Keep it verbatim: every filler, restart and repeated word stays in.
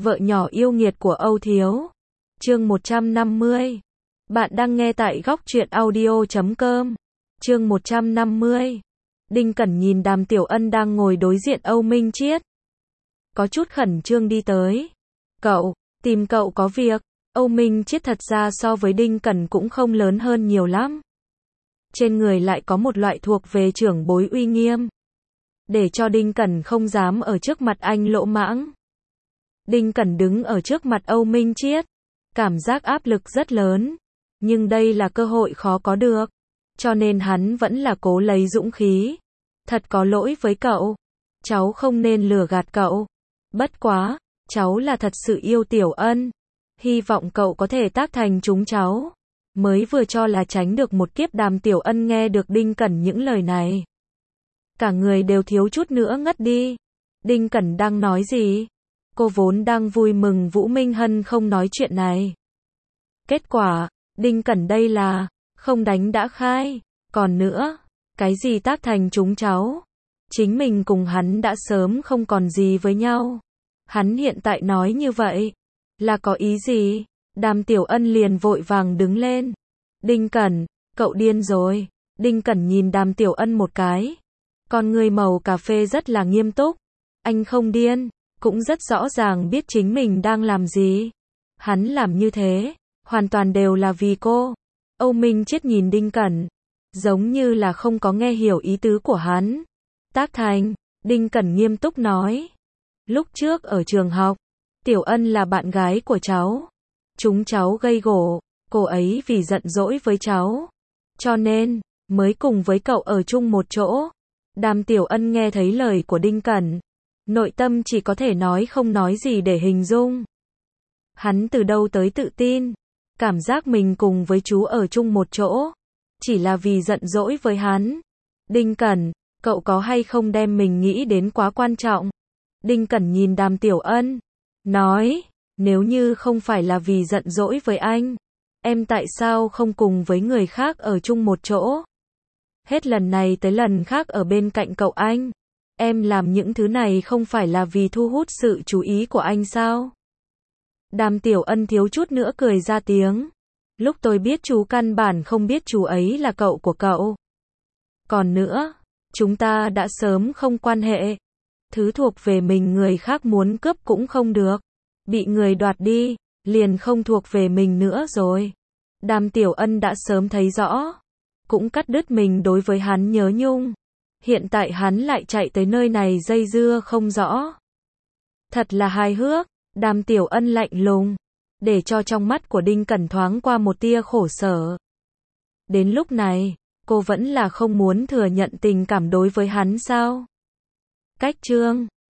Vợ nhỏ yêu nghiệt của Âu Thiếu. Chương một trăm năm mươi. Bạn đang nghe tại góc truyện audio chấm com. Chương một trăm năm mươi. Đinh Cẩn nhìn Đàm Tiểu Ân đang ngồi đối diện Âu Minh Chiết. Có chút khẩn trương đi tới. Cậu, tìm cậu có việc. Âu Minh Chiết thật ra so với Đinh Cẩn cũng không lớn hơn nhiều lắm. Trên người lại có một loại thuộc về trưởng bối uy nghiêm. Để cho Đinh Cẩn không dám ở trước mặt anh lỗ mãng. Đinh Cẩn đứng ở trước mặt Âu Minh Chiết. Cảm giác áp lực rất lớn. Nhưng đây là cơ hội khó có được. Cho nên hắn vẫn là cố lấy dũng khí. Thật có lỗi với cậu. Cháu không nên lừa gạt cậu. Bất quá, cháu là thật sự yêu Tiểu Ân. Hy vọng cậu có thể tác thành chúng cháu. Mới vừa cho là tránh được một kiếp. Đàm Tiểu Ân nghe được Đinh Cẩn những lời này. Cả người đều thiếu chút nữa ngất đi. Đinh Cẩn đang nói gì? Cô vốn đang vui mừng Vũ Minh Hân không nói chuyện này. Kết quả, Đinh Cẩn đây là, không đánh đã khai. Còn nữa, cái gì tác thành chúng cháu? Chính mình cùng hắn đã sớm không còn gì với nhau. Hắn hiện tại nói như vậy, là có ý gì? Đàm Tiểu Ân liền vội vàng đứng lên. Đinh Cẩn, cậu điên rồi. Đinh Cẩn nhìn Đàm Tiểu Ân một cái. Con người màu cà phê rất là nghiêm túc. Anh không điên, cũng rất rõ ràng biết chính mình đang làm gì. Hắn làm như thế, hoàn toàn đều là vì cô. Âu Minh Chiết nhìn Đinh Cẩn, giống như là không có nghe hiểu ý tứ của hắn. Tác thành, Đinh Cẩn nghiêm túc nói. Lúc trước ở trường học, Tiểu Ân là bạn gái của cháu. Chúng cháu gây gổ, cô ấy vì giận dỗi với cháu. Cho nên, mới cùng với cậu ở chung một chỗ. Đàm Tiểu Ân nghe thấy lời của Đinh Cẩn. Nội tâm chỉ có thể nói không nói gì để hình dung. Hắn từ đâu tới tự tin. Cảm giác mình cùng với chú ở chung một chỗ. Chỉ là vì giận dỗi với hắn. Đinh Cẩn, cậu có hay không đem mình nghĩ đến quá quan trọng? Đinh Cẩn nhìn Đàm Tiểu Ân. Nói, nếu như không phải là vì giận dỗi với anh. Em tại sao không cùng với người khác ở chung một chỗ? Hết lần này tới lần khác ở bên cạnh cậu anh. Em làm những thứ này không phải là vì thu hút sự chú ý của anh sao? Đàm Tiểu Ân thiếu chút nữa cười ra tiếng. Lúc tôi biết chú căn bản không biết chú ấy là cậu của cậu. Còn nữa, chúng ta đã sớm không quan hệ. Thứ thuộc về mình người khác muốn cướp cũng không được. Bị người đoạt đi, liền không thuộc về mình nữa rồi. Đàm Tiểu Ân đã sớm thấy rõ. Cũng cắt đứt mình đối với hắn nhớ nhung. Hiện tại hắn lại chạy tới nơi này dây dưa không rõ. Thật là hài hước. Đàm Tiểu Ân lạnh lùng. Để cho trong mắt của Đinh Cẩn thoáng qua một tia khổ sở. Đến lúc này, cô vẫn là không muốn thừa nhận tình cảm đối với hắn sao? Cách chương